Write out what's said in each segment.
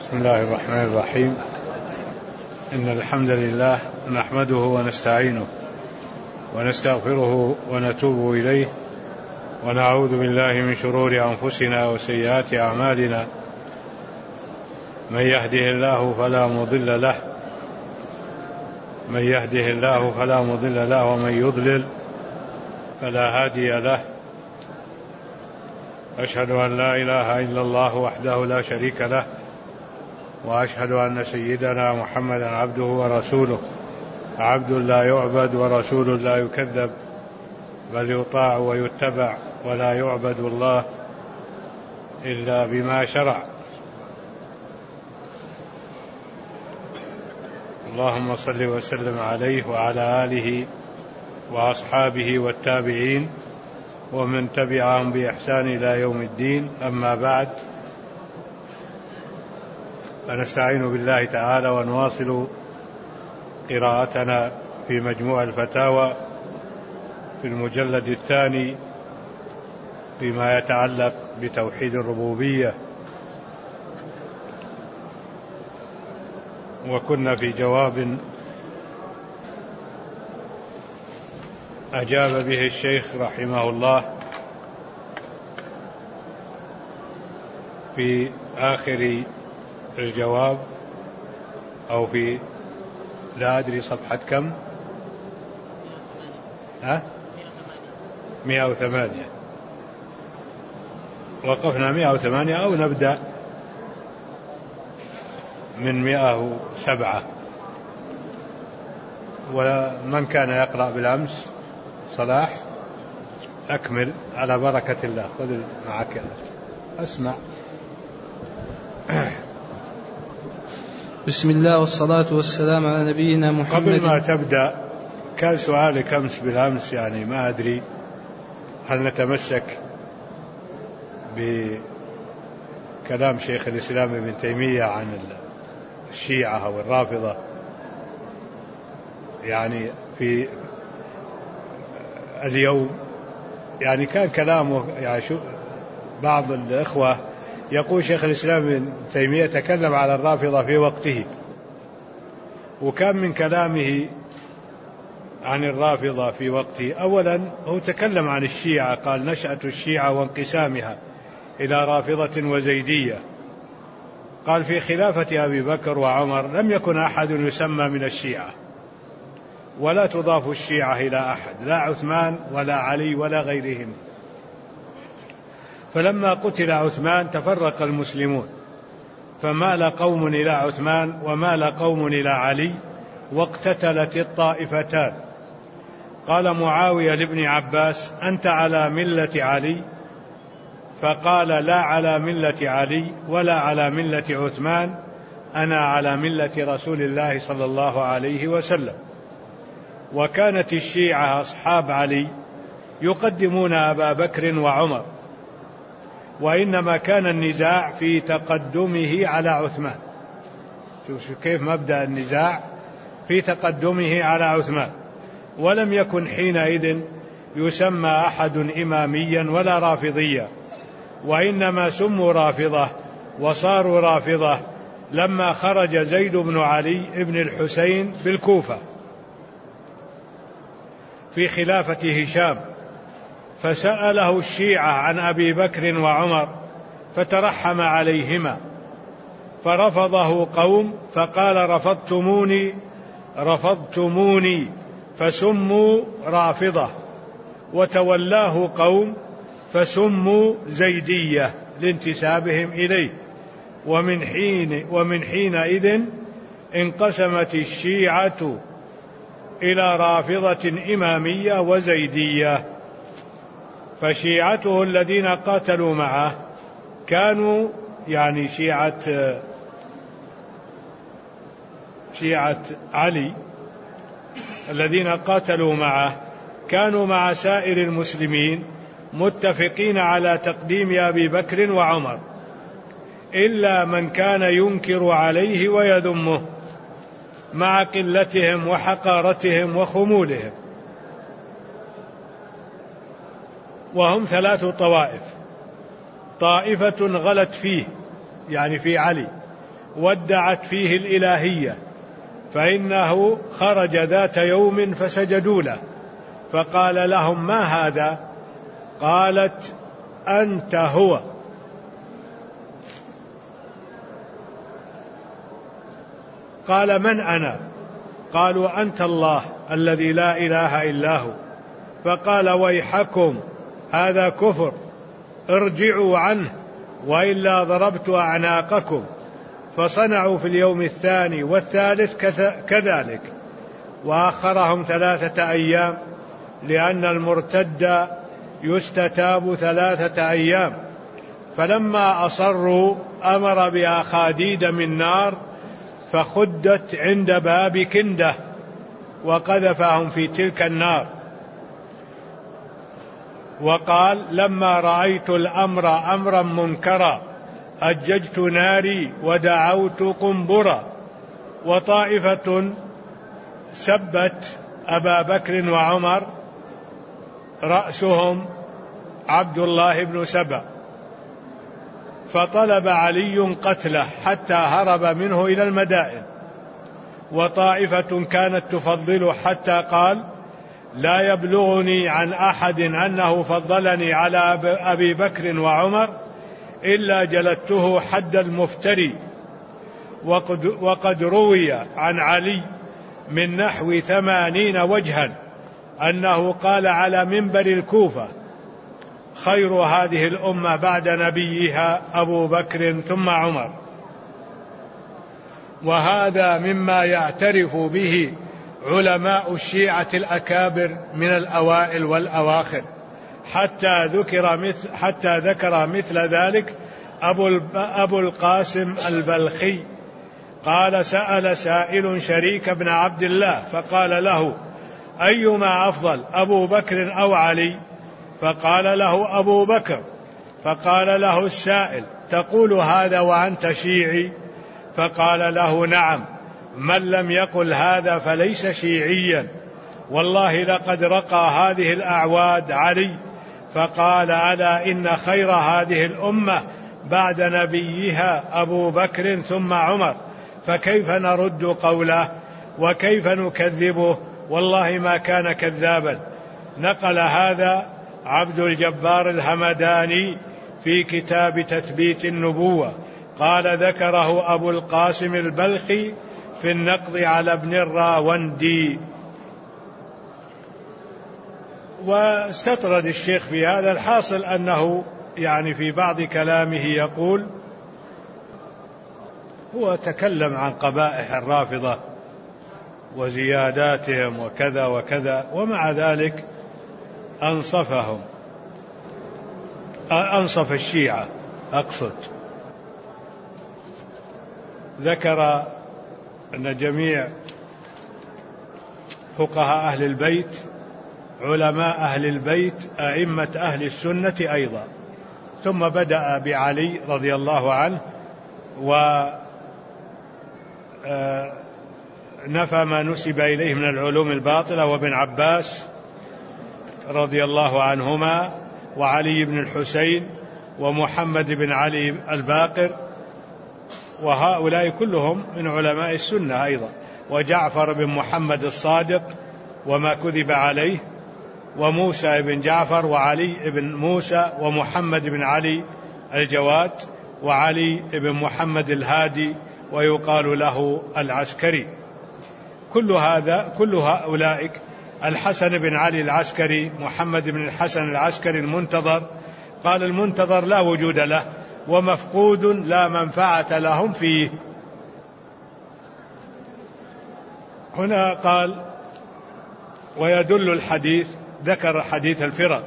بسم الله الرحمن الرحيم. إن الحمد لله نحمده ونستعينه ونستغفره ونتوب إليه ونعوذ بالله من شرور أنفسنا وسيئات أعمالنا. من يهده الله فلا مضل له ومن يضلل فلا هادي له. أشهد أن لا إله إلا الله وحده لا شريك له، وأشهد أن سيدنا محمدا عبده ورسوله، عبد لا يعبد ورسول لا يكذب، بل يطاع ويتبع، ولا يعبد الله إلا بما شرع. اللهم صل وسلم عليه وعلى آله وأصحابه والتابعين ومن تبعهم بإحسان إلى يوم الدين. أما بعد، فنستعين بالله تعالى ونواصل قراءتنا في مجموع الفتاوى في المجلد الثاني فيما يتعلق بتوحيد الربوبية، وكنا في جواب أجاب به الشيخ رحمه الله في آخر الجواب، أو في لا أدري صفحة كم، 108. وقفنا 108 أو نبدأ من 107. ومن كان يقرأ بالأمس صلاح أكمل على بركة الله. خذ معك أسمع. بسم الله والصلاة والسلام على نبينا محمد. قبل ما تبدأ، كان سؤالك أمس بالأمس، يعني ما أدري هل نتمسك بكلام شيخ الإسلام ابن تيمية عن الشيعة أو الرافضة. يعني في اليوم يعني كان كلامه، يعني بعض الإخوة يقول شيخ الإسلام ابن تيمية تكلم على الرافضة في وقته، وكان من كلامه عن الرافضة في وقته أولا هو تكلم عن الشيعة، قال نشأة الشيعة وانقسامها إلى رافضة وزيدية. قال في خلافة أبي بكر وعمر لم يكن أحد يسمى من الشيعة، ولا تضاف الشيعة إلى أحد، لا عثمان ولا علي ولا غيرهم. فلما قتل عثمان تفرق المسلمون، فمال قوم إلى عثمان ومال قوم إلى علي، واقتتلت الطائفتان. قال معاوية لابن عباس أنت على ملة علي؟ فقال لا على ملة علي ولا على ملة عثمان، أنا على ملة رسول الله صلى الله عليه وسلم. وكانت الشيعة أصحاب علي يقدمون أبا بكر وعمر، وإنما كان النزاع في تقدمه على عثمان. شوف كيف مبدأ النزاع، في تقدمه على عثمان. ولم يكن حينئذ يسمى أحد إماميا ولا رافضيا، وإنما سموا رافضة وصاروا رافضة لما خرج زيد بن علي بن الحسين بالكوفة في خلافة هشام، فسأله الشيعة عن أبي بكر وعمر فترحم عليهما، فرفضه قوم فقال رفضتموني فسموا رافضة، وتولاه قوم فسموا زيدية لانتسابهم إليه. ومن حينئذ انقسمت الشيعة إلى رافضة إمامية وزيدية. فشيعته الذين قاتلوا معه كانوا يعني شيعة علي الذين قاتلوا معه كانوا مع سائر المسلمين متفقين على تقديم أبي بكر وعمر، إلا من كان ينكر عليه ويذمه مع قلتهم وحقارتهم وخمولهم. وهم 3 طوائف: طائفة غلت فيه يعني في علي، وادعت فيه الإلهية، فإنه خرج ذات يوم فسجدوا له، فقال لهم: ما هذا؟ قالت: أنت هو. قال: من أنا؟ قالوا: أنت الله الذي لا إله إلا هو. فقال: ويحكم، هذا كفر، ارجعوا عنه وإلا ضربت أعناقكم. فصنعوا في اليوم الثاني والثالث كذلك، وآخرهم 3 أيام، لأن المرتد يستتاب 3 أيام. فلما أصروا أمر بأخاديد من نار فخدت عند باب كندة وقذفهم في تلك النار. وقال: لما رأيت الأمر أمرا منكرا أججت ناري ودعوت قنبرا. وطائفة سبت أبا بكر وعمر، رأسهم عبد الله بن سبأ، فطلب علي قتله حتى هرب منه إلى المدائن. وطائفة كانت تفضله حتى قال: لا يبلغني عن أحد أنه فضلني على أبي بكر وعمر إلا جلدته حد المفتري. وقد روي عن علي من نحو 80 وجها أنه قال على منبر الكوفة: خير هذه الأمة بعد نبيها أبو بكر ثم عمر. وهذا مما يعترف به علماء الشيعة الأكابر من الأوائل والأواخر، حتى ذكر مثل ذلك أبو القاسم البلخي. قال: سأل سائل شريك بن عبد الله فقال له: أيما أفضل، أبو بكر أو علي؟ فقال له: أبو بكر. فقال له السائل: تقول هذا وأنت شيعي؟ فقال له: نعم، من لم يقل هذا فليس شيعيا، والله لقد رقى هذه الأعواد علي. فقال: ألا إن خير هذه الأمة بعد نبيها أبو بكر ثم عمر، فكيف نرد قوله وكيف نكذبه؟ والله ما كان كذابا. نقل هذا عبد الجبار الهمداني في كتاب تثبيت النبوة، قال: ذكره أبو القاسم البلخي في النقض على ابن الراوندي. واستطرد الشيخ في هذا. الحاصل أنه يعني في بعض كلامه يقول: هو تكلم عن قبائح الرافضة وزياداتهم وكذا وكذا، ومع ذلك أنصفهم، أنصف الشيعة أقصد. ذكر أن جميع فقهاء أهل البيت، علماء أهل البيت، أئمة أهل السنة أيضا، ثم بدأ بعلي رضي الله عنه ونفى ما نسب إليه من العلوم الباطلة، وابن عباس رضي الله عنهما، وعلي بن الحسين، ومحمد بن علي الباقر، وهؤلاء كلهم من علماء السنة أيضا، وجعفر بن محمد الصادق وما كذب عليه، وموسى بن جعفر، وعلي بن موسى، ومحمد بن علي الجواد، وعلي بن محمد الهادي، ويقال له العسكري. كل هؤلاء، الحسن بن علي العسكري، محمد بن الحسن العسكري المنتظر، قال: المنتظر لا وجود له ومفقود لا منفعة لهم فيه. هنا قال: ويدل الحديث، ذكر حديث الفرق،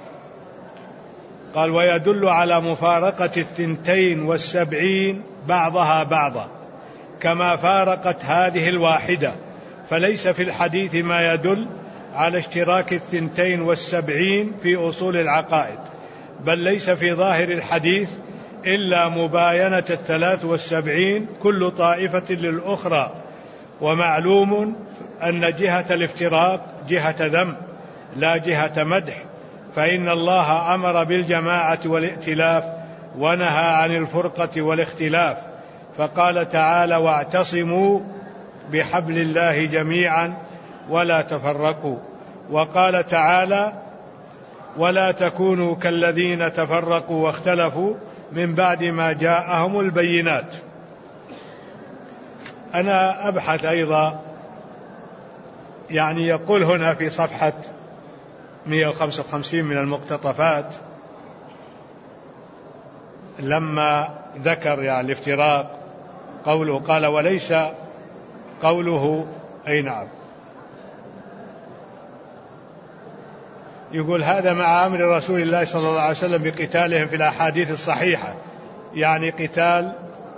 قال: ويدل على مفارقة 72 بعضها بعضا كما فارقت هذه الواحدة، فليس في الحديث ما يدل على اشتراك 72 في أصول العقائد، بل ليس في ظاهر الحديث إلا مباينة 73 كل طائفة للأخرى. ومعلوم أن جهة الافتراق جهة ذم لا جهة مدح، فإن الله أمر بالجماعة والائتلاف ونهى عن الفرقة والاختلاف، فقال تعالى: واعتصموا بحبل الله جميعا ولا تفرقوا. وقال تعالى: ولا تكونوا كالذين تفرقوا واختلفوا من بعد ما جاءهم البينات. أنا أبحث أيضا، يعني يقول هنا في صفحة 155 من المقتطفات لما ذكر يعني الافتراق قوله، قال: وليس قوله أي نعم، يقول: هذا مع أمر رسول الله صلى الله عليه وسلم بقتالهم في الأحاديث الصحيحة، يعني قتال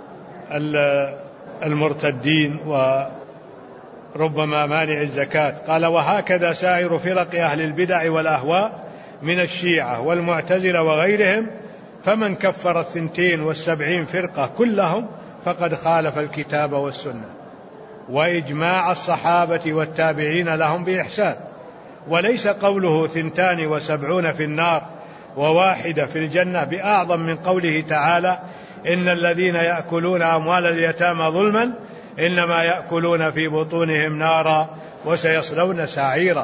المرتدين وربما مانع الزكاة. قال: وهكذا سائر فرق أهل البدع والأهواء من الشيعة والمعتزلة وغيرهم، فمن كفر 72 فرقة كلهم فقد خالف الكتاب والسنة وإجماع الصحابة والتابعين لهم بإحسان. وليس قوله 72 في النار وواحدة في الجنة بأعظم من قوله تعالى: إن الذين يأكلون أموال اليتامى ظلما إنما يأكلون في بطونهم نارا وسيصلون سعيرا.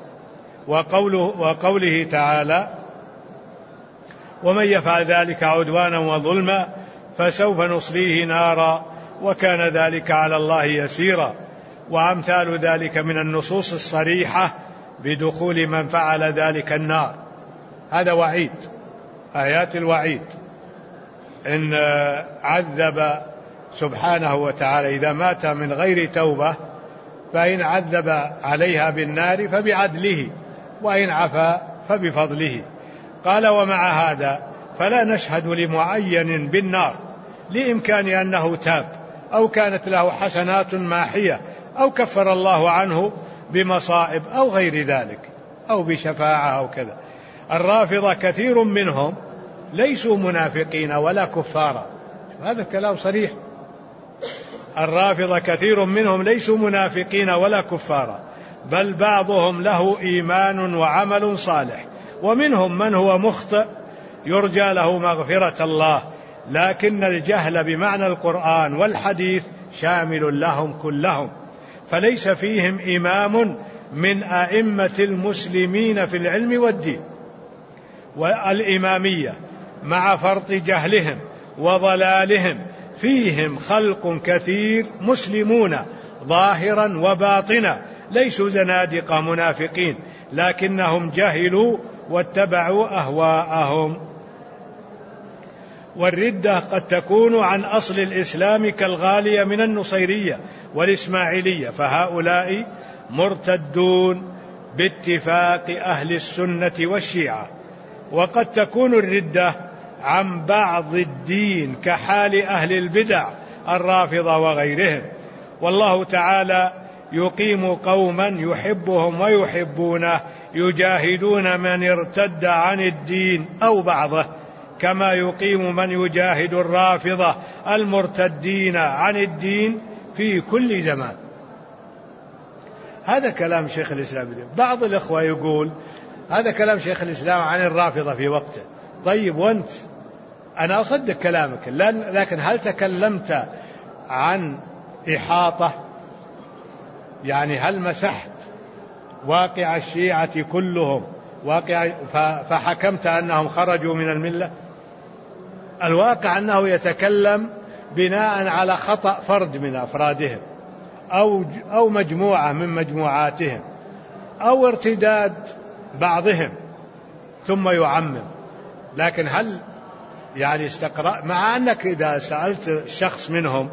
وقوله تعالى: ومن يفعل ذلك عدوانا وظلما فسوف نصليه نارا وكان ذلك على الله يسيرا. وأمثال ذلك من النصوص الصريحة بدخول من فعل ذلك النار. هذا وعيد، آيات الوعيد، إن عذب سبحانه وتعالى إذا مات من غير توبة، فإن عذب عليها بالنار فبعدله، وإن عفا فبفضله. قال: ومع هذا فلا نشهد لمعين بالنار لإمكان أنه تاب أو كانت له حسنات ماحية أو كفر الله عنه بمصائب أو غير ذلك أو بشفاعة أو كذا. الرافضة كثير منهم ليسوا منافقين ولا كفارا، هذا الكلام صريح. الرافضة كثير منهم ليسوا منافقين ولا كفارا، بل بعضهم له إيمان وعمل صالح، ومنهم من هو مخطئ يرجى له مغفرة الله، لكن الجهل بمعنى القرآن والحديث شامل لهم كلهم، فليس فيهم إمام من أئمة المسلمين في العلم والدين. والإمامية مع فرط جهلهم وضلالهم فيهم خلق كثير مسلمون ظاهرا وباطنا، ليسوا زنادقة منافقين، لكنهم جهلوا واتبعوا أهواءهم. والردة قد تكون عن أصل الإسلام كالغالية من النصيرية والإسماعيلية، فهؤلاء مرتدون باتفاق أهل السنة والشيعة. وقد تكون الردة عن بعض الدين كحال أهل البدع الرافضة وغيرهم. والله تعالى يقيم قوما يحبهم ويحبونه يجاهدون من ارتد عن الدين أو بعضه، كما يقيم من يجاهد الرافضة المرتدين عن الدين في كل زمان. هذا كلام شيخ الإسلام. بعض الإخوة يقول هذا كلام شيخ الإسلام عن الرافضة في وقته. طيب، وأنت؟ أنا أصدق كلامك، لكن هل تكلمت عن إحاطة؟ يعني هل مسحت واقع الشيعة كلهم فحكمت أنهم خرجوا من الملة؟ الواقع أنه يتكلم بناء على خطأ فرد من أفرادهم أو مجموعة من مجموعاتهم أو ارتداد بعضهم ثم يعمم. لكن هل يعني استقرأ؟ مع أنك إذا سألت شخص منهم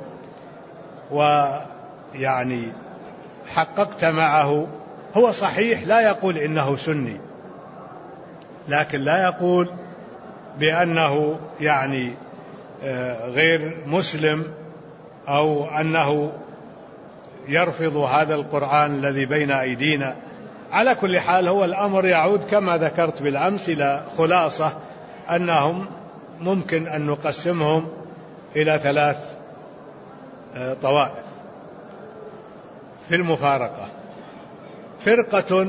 ويعني حققت معه، هو صحيح لا يقول إنه سني، لكن لا يقول بأنه يعني غير مسلم أو أنه يرفض هذا القرآن الذي بين أيدينا. على كل حال هو الأمر يعود كما ذكرت بالأمس إلى خلاصة، أنهم ممكن أن نقسمهم إلى 3 طوائف في المفارقة. فرقة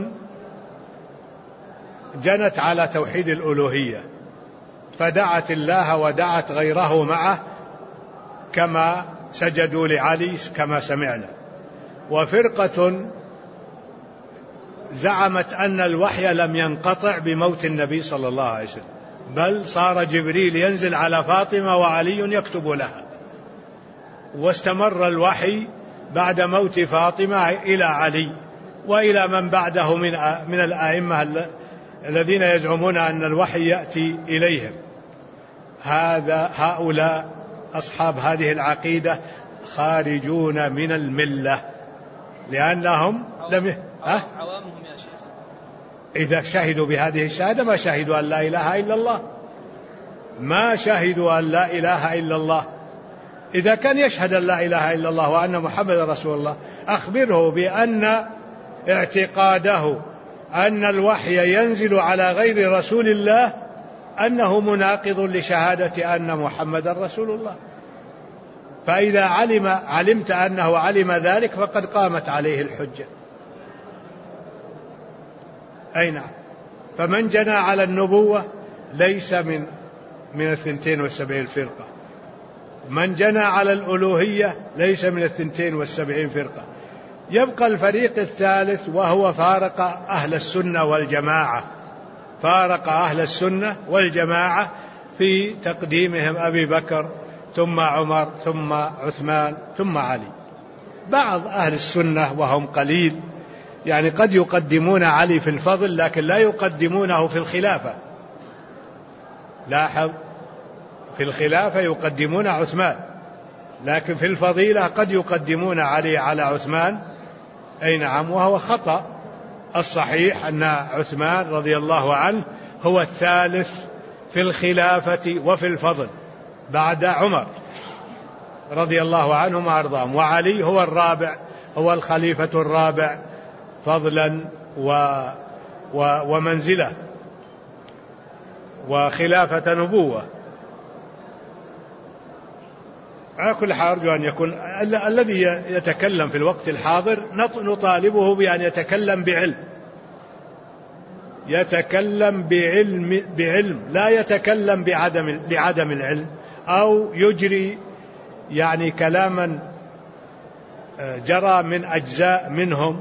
جنت على توحيد الألوهية فدعت الله ودعت غيره معه كما سجدوا لعلي كما سمعنا. وفرقة زعمت أن الوحي لم ينقطع بموت النبي صلى الله عليه وسلم، بل صار جبريل ينزل على فاطمة وعلي يكتب لها، واستمر الوحي بعد موت فاطمة إلى علي وإلى من بعده من الآئمة الذين يزعمون أن الوحي يأتي إليهم. هؤلاء أصحاب هذه العقيدة خارجون من الملة، لأنهم عوامهم يا شيخ إذا شهدوا بهذه الشهادة ما شهدوا أن لا إله إلا الله، ما شهدوا أن لا إله إلا الله. إذا كان يشهد أن لا إله إلا الله وأن محمد رسول الله، أخبره بأن اعتقاده أن الوحي ينزل على غير رسول الله أنه مناقض لشهادة أن محمد رسول الله. فإذا علمت أنه علم ذلك فقد قامت عليه الحجة. أي نعم. فمن جنى على النبوة ليس من 72 فرقة، من جنى على الألوهية ليس من 72 فرقة. يبقى الفريق الثالث وهو فارق أهل السنة والجماعة، فارق أهل السنة والجماعة في تقديمهم أبي بكر ثم عمر ثم عثمان ثم علي. بعض أهل السنة وهم قليل يعني قد يقدمون علي في الفضل لكن لا يقدمونه في الخلافة. لاحظ، في الخلافة يقدمون عثمان، لكن في الفضيلة قد يقدمون علي على عثمان. أي نعم، وهو خطأ. الصحيح أن عثمان رضي الله عنه هو الثالث في الخلافة وفي الفضل بعد عمر رضي الله عنهم وأرضاهم، وعلي هو الرابع، هو الخليفة الرابع فضلا ومنزلة وخلافة نبوة. على كل حال أرجو أن يكون الذي يتكلم في الوقت الحاضر نطالبه بأن يتكلم بعلم، يتكلم بعلم، لا يتكلم لعدم العلم أو يجري يعني كلاما جرى من أجزاء منهم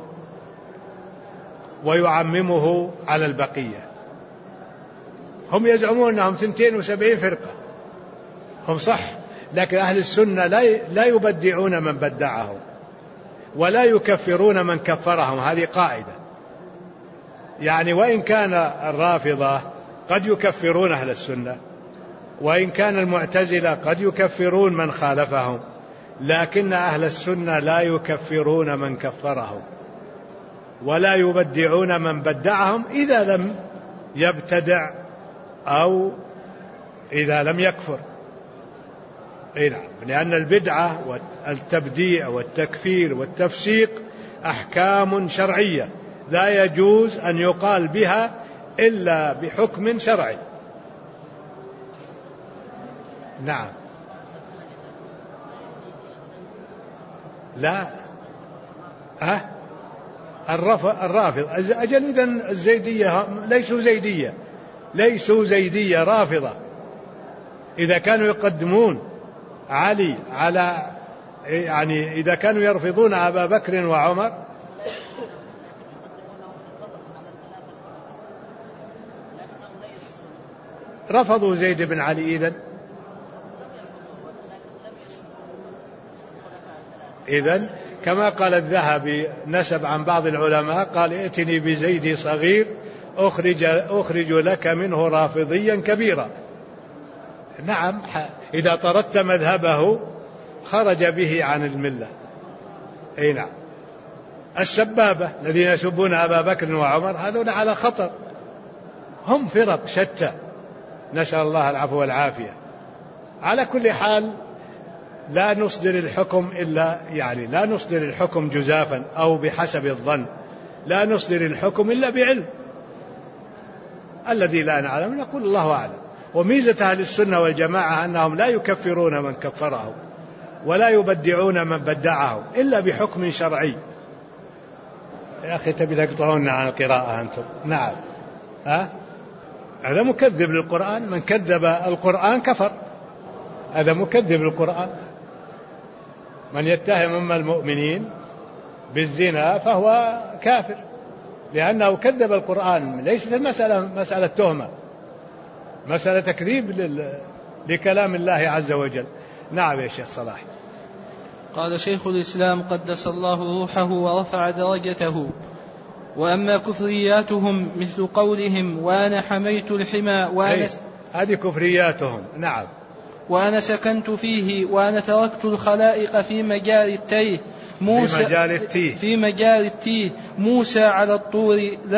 ويعممه على البقية. هم يزعمون أنهم 72 فرقة، هم صح، لكن أهل السنة لا يبدعون من بدعهم ولا يكفرون من كفرهم. هذه قاعدة. يعني وإن كان الرافضة قد يكفرون أهل السنة، وإن كان المعتزلة قد يكفرون من خالفهم، لكن أهل السنة لا يكفرون من كفرهم ولا يبدعون من بدعهم إذا لم يبتدع أو إذا لم يكفر. نعم، لأن البدعة والتبديع والتكفير والتفسيق أحكام شرعية لا يجوز أن يقال بها إلا بحكم شرعي. نعم. لا الرافض أجل إذن الزيدية ليسوا زيدية رافضة. إذا كانوا يقدمون علي على يعني إذا كانوا يرفضون أبا بكر وعمر رفضوا زيد بن علي. إذن كما قال الذهبي نسب عن بعض العلماء قال ائتني بزيد صغير أخرج لك منه رافضيا كبيرا. نعم، إذا طردت مذهبه خرج به عن الملة. أي نعم. السبابة الذين يسبون أبا بكر وعمر هذول على خطر، هم فرق شتى، نسأل الله العفو والعافية. على كل حال لا نصدر الحكم لا نصدر الحكم جزافا أو بحسب الظن، لا نصدر الحكم إلا بعلم. الذي لا نعلم نقول الله أعلم. وميزة أهل السنة والجماعة أنهم لا يكفرون من كفرهم ولا يبدعون من بدعهم إلا بحكم شرعي. يا أخي تبي تقطعون عن القراءة أنتم. نعم. هذا مكذب للقرآن، من كذب القرآن كفر، هذا مكذب للقرآن. من يتهم أم المؤمنين بالزنا فهو كافر، لأنه كذب القرآن. ليست المسألة مسألة تهمة، مسألة تكذيب لكلام الله عز وجل. نعم يا شيخ صلاح. قال شيخ الإسلام قدس الله روحه ورفع درجته: وأما كفرياتهم مثل قولهم وأنا حميت الحمى هذه كفرياتهم. نعم. وأنا سكنت فيه وأنا تركت الخلائق في مجال التيه في مجال التيه موسى على الطور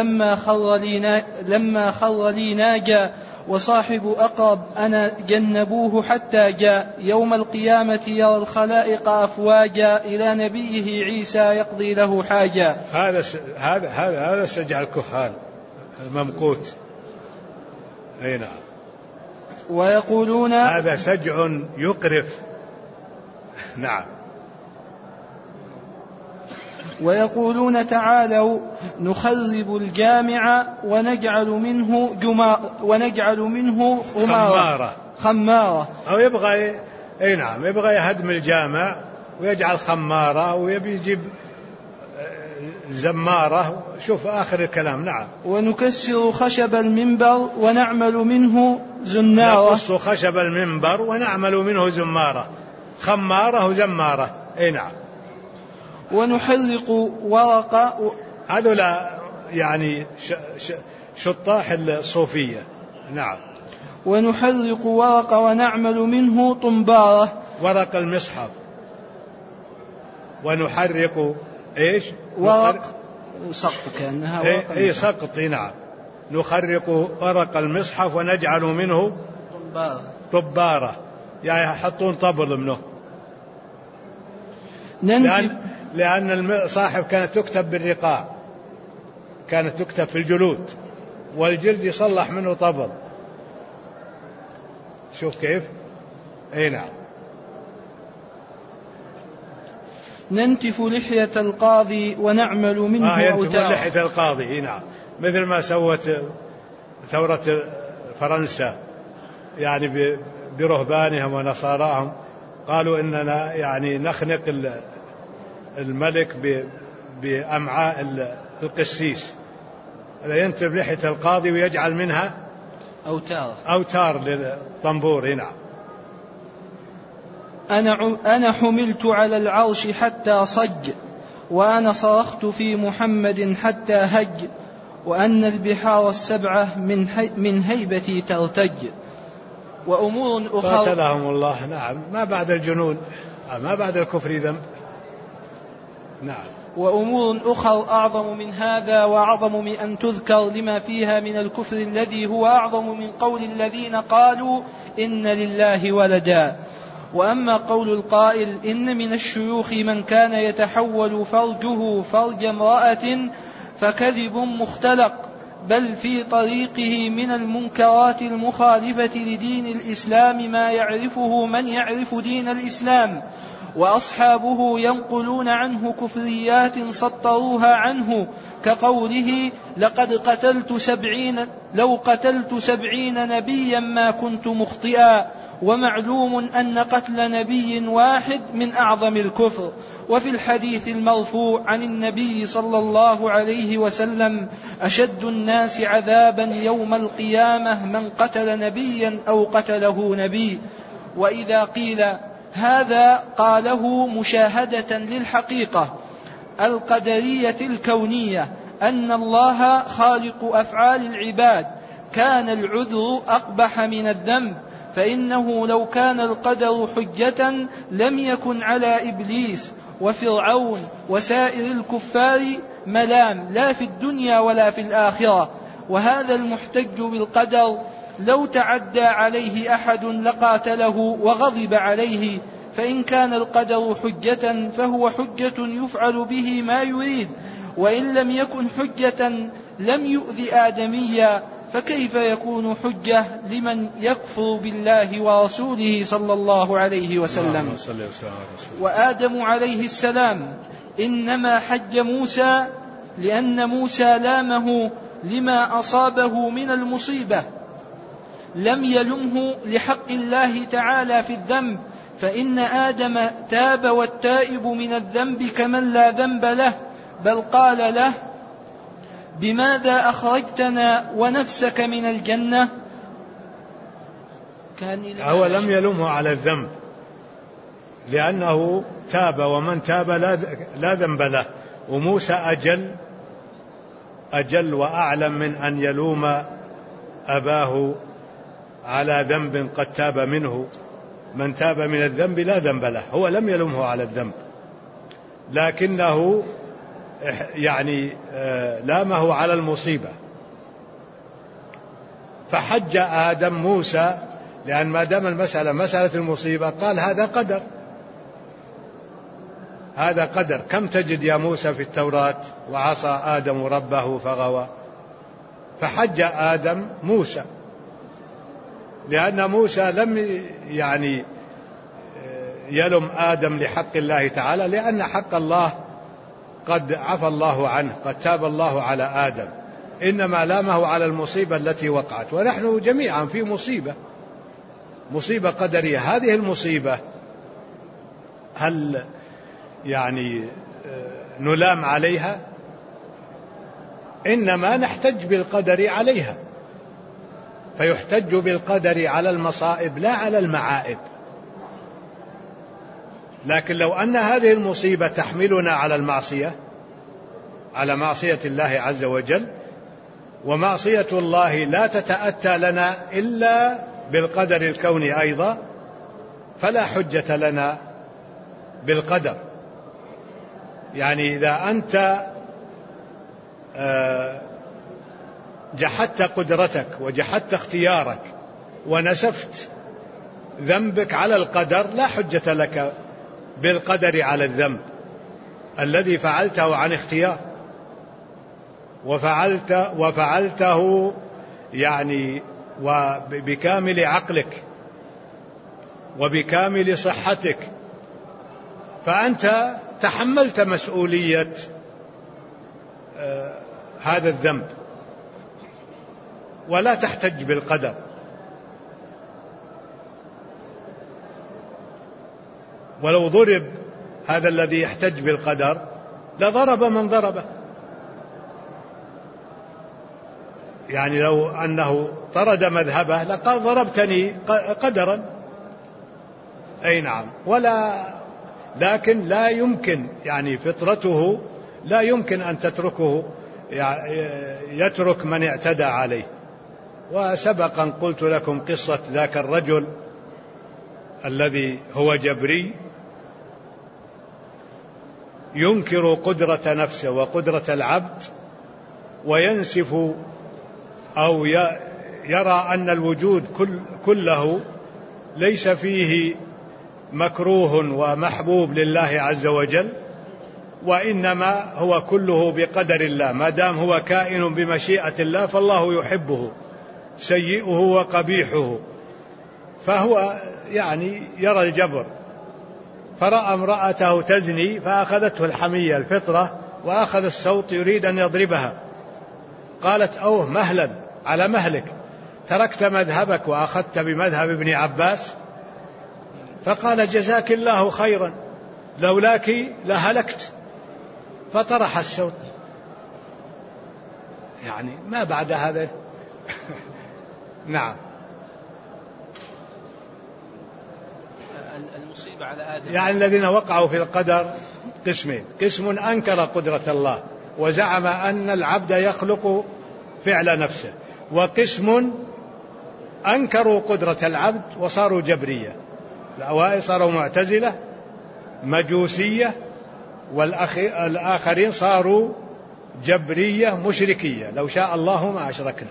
لما خر لي ناجا وصاحب أقرب أنا جنبوه حتى جاء يوم القيامة يرى الخلائق أفواجا إلى نبيه عيسى يقضي له حاجة. هذا سجع الكهان الممقوت. أي نعم. ويقولون هذا سجع يقرف. نعم. ويقولون تعالوا نخرب الجامع ونجعل منه خمارة أو يبغى يبغى يهدم الجامع ويجعل خمارة ويبي يجيب زمارة. شوف آخر الكلام. نعم. ونكسر خشب المنبر ونعمل منه زنارة. نقص خشب المنبر ونعمل منه زمارة. خمارة وزمارة. أي نعم. ونحرق ورق. هذولا يعني شطاح الصوفية. نعم. ونحرق ورق ونعمل منه طنبارة. ورق المصحف. ونحرق إيش؟ ورق سقط كأنها ورق سقط. نعم. نخرق ورق المصحف ونجعل منه طبارة، يعني يحطون طبل منه. لأن المصاحف كانت تكتب بالرقاع، كانت تكتب في الجلود، والجلد يصلح منه طبل. شوف كيف. أي نعم. ننتف لحية القاضي ونعمل منه ينتف لحية القاضي. نعم. مثل ما سوت ثورة فرنسا، يعني برهبانهم ونصاراهم، قالوا إننا يعني نخنق الملك بأمعاء القسيس. ينتف لحية القاضي ويجعل منها أوتار للطنبور. نعم. أنا حملت على العرش حتى صج وأنا صرخت في محمد حتى هج وأن البحار السبعة من هيبتي ترتج. وأمور أخرى قاتلهم الله. نعم. ما بعد الجنون، ما بعد الكفر ذنب. نعم. وأمور أخرى أعظم من هذا وأعظم من أن تذكر لما فيها من الكفر الذي هو أعظم من قول الذين قالوا إن لله ولدا. وأما قول القائل إن من الشيوخ من كان يتحول فرجه فرج امرأة فكذب مختلق، بل في طريقه من المنكرات المخالفة لدين الإسلام ما يعرفه من يعرف دين الإسلام، وأصحابه ينقلون عنه كفريات سطروها عنه كقوله لو قتلت 70 نبيا ما كنت مخطئا. ومعلوم أن قتل نبي واحد من أعظم الكفر. وفي الحديث المرفوع عن النبي صلى الله عليه وسلم أشد الناس عذابا يوم القيامة من قتل نبيا أو قتله نبي. وإذا قيل هذا قاله مشاهدة للحقيقة القدرية الكونية أن الله خالق أفعال العباد، كان العذر أقبح من الذنب، فإنه لو كان القدر حجة لم يكن على إبليس وفرعون وسائر الكفار ملام لا في الدنيا ولا في الآخرة. وهذا المحتج بالقدر لو تعدى عليه أحد لقاتله وغضب عليه، فإن كان القدر حجة فهو حجة يفعل به ما يريد، وإن لم يكن حجة لم يؤذ آدميا، فكيف يكون حجة لمن يكفر بالله ورسوله صلى الله عليه وسلم. وآدم عليه السلام إنما حج موسى لأن موسى لامه لما أصابه من المصيبة، لم يلمه لحق الله تعالى في الذنب فإن آدم تاب والتائب من الذنب كمن لا ذنب له، بل قال له: بماذا أخرجتنا ونفسك من الجنة؟ هو لم يلومه على الذنب لأنه تاب، ومن تاب لا ذنب له. وموسى أجل وأعلم من أن يلوم أباه على ذنب قد تاب منه. من تاب من الذنب لا ذنب له. هو لم يلومه على الذنب، لكنه لامه على المصيبة. فحج آدم موسى، لأن ما دام المسألة مسألة المصيبة قال هذا قدر، هذا قدر. كم تجد يا موسى في التوراة: وعصى آدم ربه فغوى. فحج آدم موسى، لأن موسى لم يلم آدم لحق الله تعالى، لأن حق الله قد عفى الله عنه، قد تاب الله على آدم، إنما لامه على المصيبة التي وقعت. ونحن جميعا في مصيبة قدرية. هذه المصيبة هل نلام عليها؟ إنما نحتج بالقدر عليها، فيحتج بالقدر على المصائب لا على المعائب. لكن لو أن هذه المصيبة تحملنا على المعصية، على معصية الله عز وجل، ومعصية الله لا تتأتى لنا إلا بالقدر الكوني أيضا، فلا حجة لنا بالقدر. إذا أنت جحدت قدرتك وجحدت اختيارك ونسفت ذنبك على القدر، لا حجة لك بالقدر على الذنب الذي فعلته عن اختيار، وفعلته وبكامل عقلك وبكامل صحتك، فأنت تحملت مسؤولية هذا الذنب، ولا تحتج بالقدر. ولو ضرب هذا الذي يحتج بالقدر لضرب من ضربه، لو أنه طرد مذهبه لقال ضربتني قدرا، أي نعم. لكن لا يمكن، فطرته لا يمكن أن تتركه يترك من اعتدى عليه. وسبقا قلت لكم قصة ذاك الرجل الذي هو جبري ينكر قدرة نفسه وقدرة العبد، وينسف أو يرى أن الوجود كله ليس فيه مكروه ومحبوب لله عز وجل، وإنما هو كله بقدر الله. ما دام هو كائن بمشيئة الله فالله يحبه، سيئه وقبيحه. فهو يرى الجبر. فرأى امرأته تزني فأخذته الحمية الفطرة، وأخذ الصوت يريد أن يضربها. قالت: أوه مهلا على مهلك، تركت مذهبك وأخذت بمذهب ابن عباس. فقال: جزاك الله خيرا، لولاك لهلكت. فطرح الصوت. ما بعد هذا. نعم. المصيبة على آدم، الذين وقعوا في القدر قسمين: قسم أنكر قدرة الله وزعم أن العبد يخلق فعل نفسه، وقسم أنكروا قدرة العبد وصاروا جبرية. الأوائل صاروا معتزلة مجوسية، والآخرين صاروا جبرية مشركية، لو شاء الله ما أشركنا.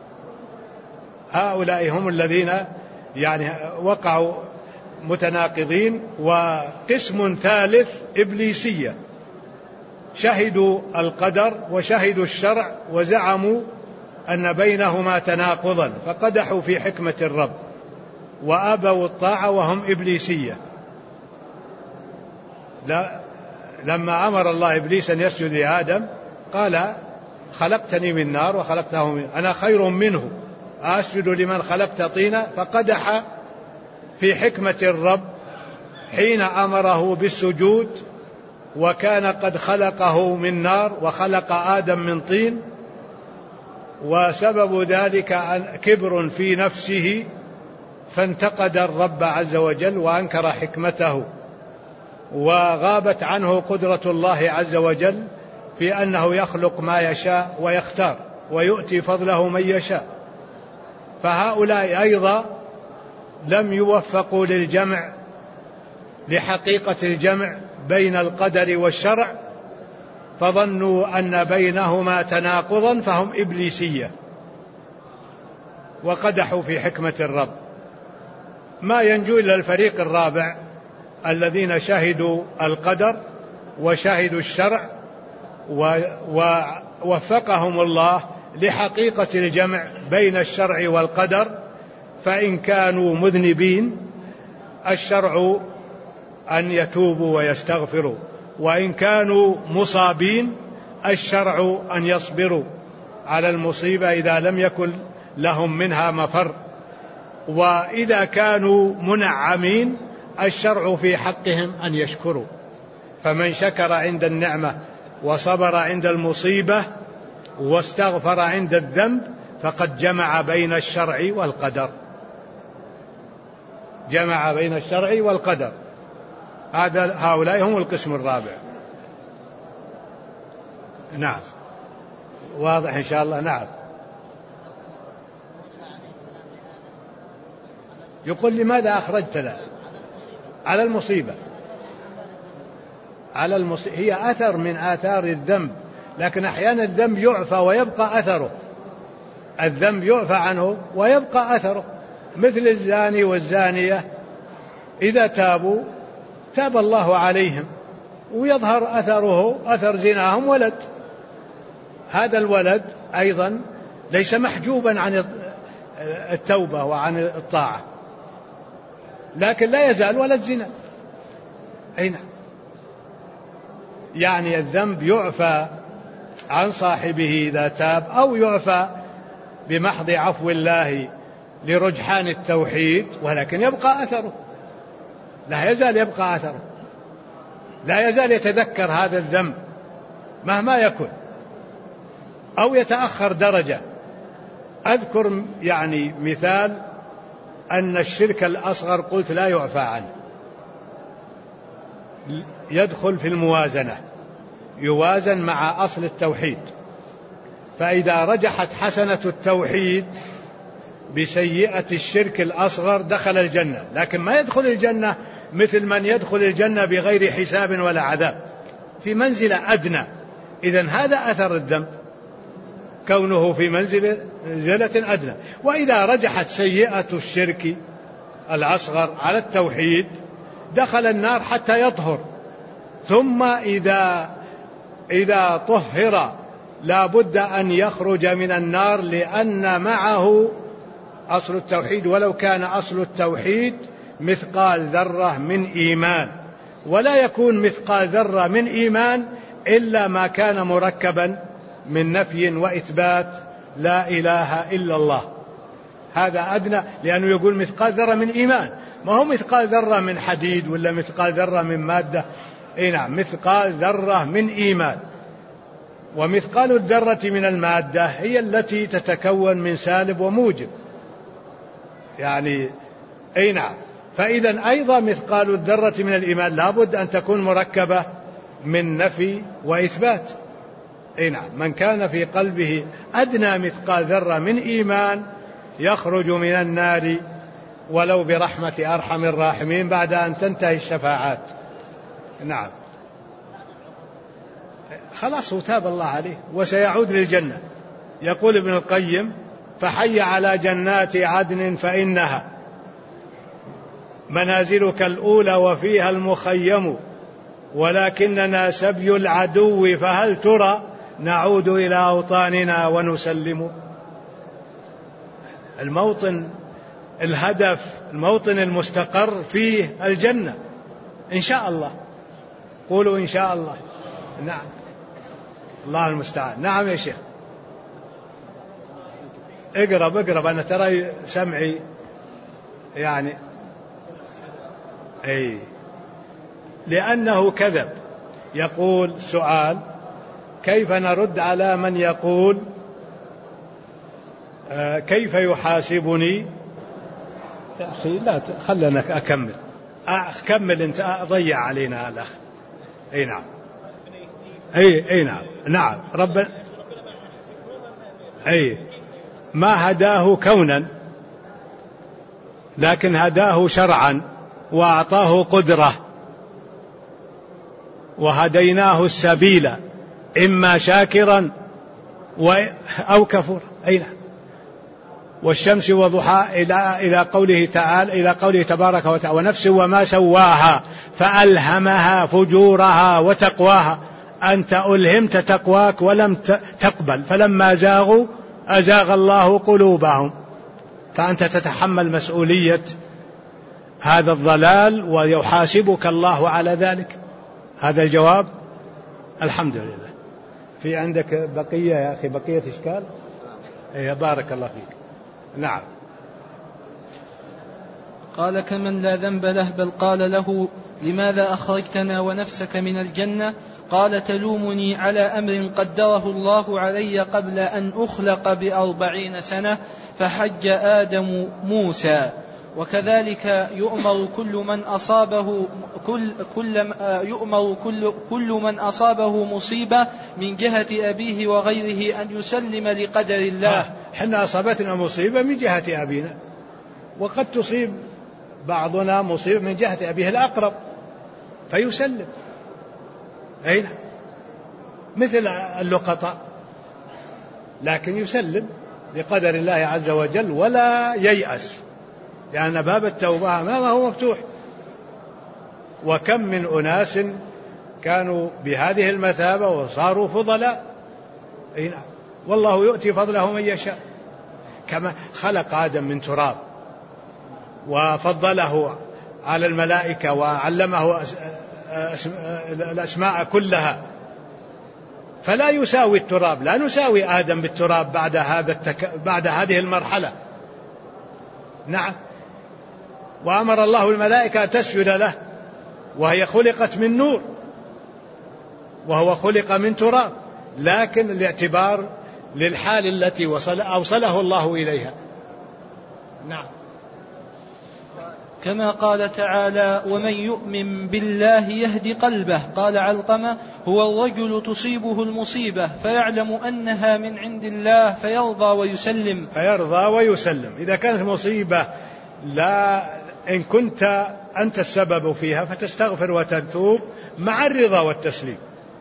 هؤلاء هم الذين وقعوا متناقضين. وقسم ثالث إبليسية، شهدوا القدر وشهدوا الشرع وزعموا أن بينهما تناقضا، فقدحوا في حكمة الرب وأبوا الطاعة، وهم إبليسية. لما أمر الله إبليس أن يسجد لآدم قال: خلقتني من نار وخلقته من، أنا خير منه، أسجد لمن خلقت طينا. فقدح في حكمة الرب حين أمره بالسجود، وكان قد خلقه من نار وخلق آدم من طين، وسبب ذلك كبر في نفسه فانتقد الرب عز وجل وأنكر حكمته، وغابت عنه قدرة الله عز وجل في أنه يخلق ما يشاء ويختار ويؤتي فضله من يشاء. فهؤلاء أيضا لم يوفقوا للجمع، لحقيقة الجمع بين القدر والشرع، فظنوا أن بينهما تناقضا فهم إبليسية وقدحوا في حكمة الرب. ما ينجو إلا الفريق الرابع الذين شهدوا القدر وشهدوا الشرع ووفقهم الله لحقيقة الجمع بين الشرع والقدر. فإن كانوا مذنبين الشرع أن يتوبوا ويستغفروا، وإن كانوا مصابين الشرع أن يصبروا على المصيبة إذا لم يكن لهم منها مفر، وإذا كانوا منعمين الشرع في حقهم أن يشكروا. فمن شكر عند النعمة وصبر عند المصيبة واستغفر عند الذنب فقد جمع بين الشرع والقدر، جمع بين الشرع والقدر. هؤلاء هم القسم الرابع. نعم، واضح إن شاء الله. نعم. يقول لماذا أخرجتنا على المصيبة؟ هي أثر من آثار الذنب، لكن أحيانا الذنب يعفى ويبقى أثره، الذنب يعفى عنه ويبقى أثره، مثل الزاني والزانية إذا تابوا تاب الله عليهم ويظهر أثره أثر زناهم ولد. هذا الولد أيضا ليس محجوبا عن التوبة وعن الطاعة، لكن لا يزال ولد زنا. أين يعني الذنب يعفى عن صاحبه إذا تاب، أو يعفى بمحض عفو الله لرجحان التوحيد، ولكن يبقى أثره، لا يزال يبقى أثره، لا يزال يتذكر هذا الذنب مهما يكن، أو يتأخر درجة. أذكر يعني مثال أن الشرك الأصغر قلت لا يعفى عنه، يدخل في الموازنة، يوازن مع أصل التوحيد، فإذا رجحت حسنة التوحيد بسيئة الشرك الأصغر دخل الجنة، لكن ما يدخل الجنة مثل من يدخل الجنة بغير حساب ولا عذاب، في منزلة أدنى. إذن هذا أثر الذنب، كونه في منزلة أدنى. وإذا رجحت سيئة الشرك الأصغر على التوحيد دخل النار حتى يطهر، ثم إذا طهر لا بد أن يخرج من النار، لأن معه أصل التوحيد، ولو كان أصل التوحيد مثقال ذرة من إيمان، ولا يكون مثقال ذرة من إيمان إلا ما كان مركبا من نفي وإثبات لا إله إلا الله. هذا أدنى، لأنه يقول مثقال ذرة من إيمان، ما هو مثقال ذرة من حديد ولا مثقال ذرة من مادة. نعم، مثقال ذرة من إيمان. ومثقال الذرة من المادة هي التي تتكون من سالب وموجب، يعني نعم. فإذا أيضا مثقال الذرة من الإيمان لا بد أن تكون مركبة من نفي وإثبات. نعم، من كان في قلبه أدنى مثقال ذرة من إيمان يخرج من النار ولو برحمة أرحم الراحمين بعد أن تنتهي الشفاعات. نعم، خلاص تاب الله عليه وسيعود للجنة. يقول ابن القيم: فحي على جنات عدن فإنها منازلك الأولى وفيها المخيم، ولكننا سبي العدو فهل ترى نعود إلى أوطاننا ونسلم. الموطن، الهدف، الموطن المستقر فيه الجنة إن شاء الله. قولوا إن شاء الله. نعم، الله المستعان. نعم يا شيخ، اقرب أنا ترى سمعي يعني. لأنه كذب. يقول سؤال: كيف نرد على من يقول كيف يحاسبني؟ يا أخي لا خلنا أكمل. أكمل أنت، ضيع علينا الأخ. أي نعم، أي نعم، نعم. ربنا أي ما هداه كونا، لكن هداه شرعا وأعطاه قدرة، وهديناه السبيل إما شاكرا أو كفورا. أي نعم. والشمس وضحاها إلى قوله تعالى، إلى قوله تبارك وتعالى: ونفس وما سواها فألهمها فجورها وتقواها. أنت ألهمت تقواك ولم تقبل، فلما زاغوا أزاغ الله قلوبهم، فأنت تتحمل مسؤولية هذا الضلال ويحاسبك الله على ذلك. هذا الجواب. الحمد لله. في عندك بقية يا أخي، بقية إشكال؟ بارك الله فيك. نعم. قال: كمن لا ذنب له، بل قال له: لماذا أخرجتنا ونفسك من الجنة؟ قال: تلومني على أمر قدره الله علي قبل أن أخلق ب40 سنة، فحج آدم موسى. وكذلك يؤمر كل من أصابه مصيبة من جهة أبيه وغيره أن يسلم لقدر الله. حنا أصابتنا مصيبة من جهة أبينا، وقد تصيب بعضنا مصيبة من جهة أبيه الأقرب فيسلم. أين مثل اللقطاء، لكن يسلم لقدر الله عز وجل ولا ييأس، لأن باب التوبة أمامه هو مفتوح. وكم من أناس كانوا بهذه المثابة وصاروا فضلاء. والله يؤتي فضله من يشاء. كما خلق آدم من تراب وفضله على الملائكة وعلمه الأسماء كلها، فلا يساوي التراب، لا نساوي آدم بالتراب بعد هذه المرحلة. نعم. وأمر الله الملائكة أن تسجد له، وهي خلقت من نور وهو خلق من تراب، لكن الاعتبار للحال التي أوصله الله إليها. نعم. كما قال تعالى: ومن يؤمن بالله يهد قلبه. قال علقمة: هو الرجل تصيبه المصيبة فيعلم أنها من عند الله فيرضى ويسلم. إذا كانت مصيبة إن كنت أنت السبب فيها فتستغفر وتتوب مع الرضا والتسليم.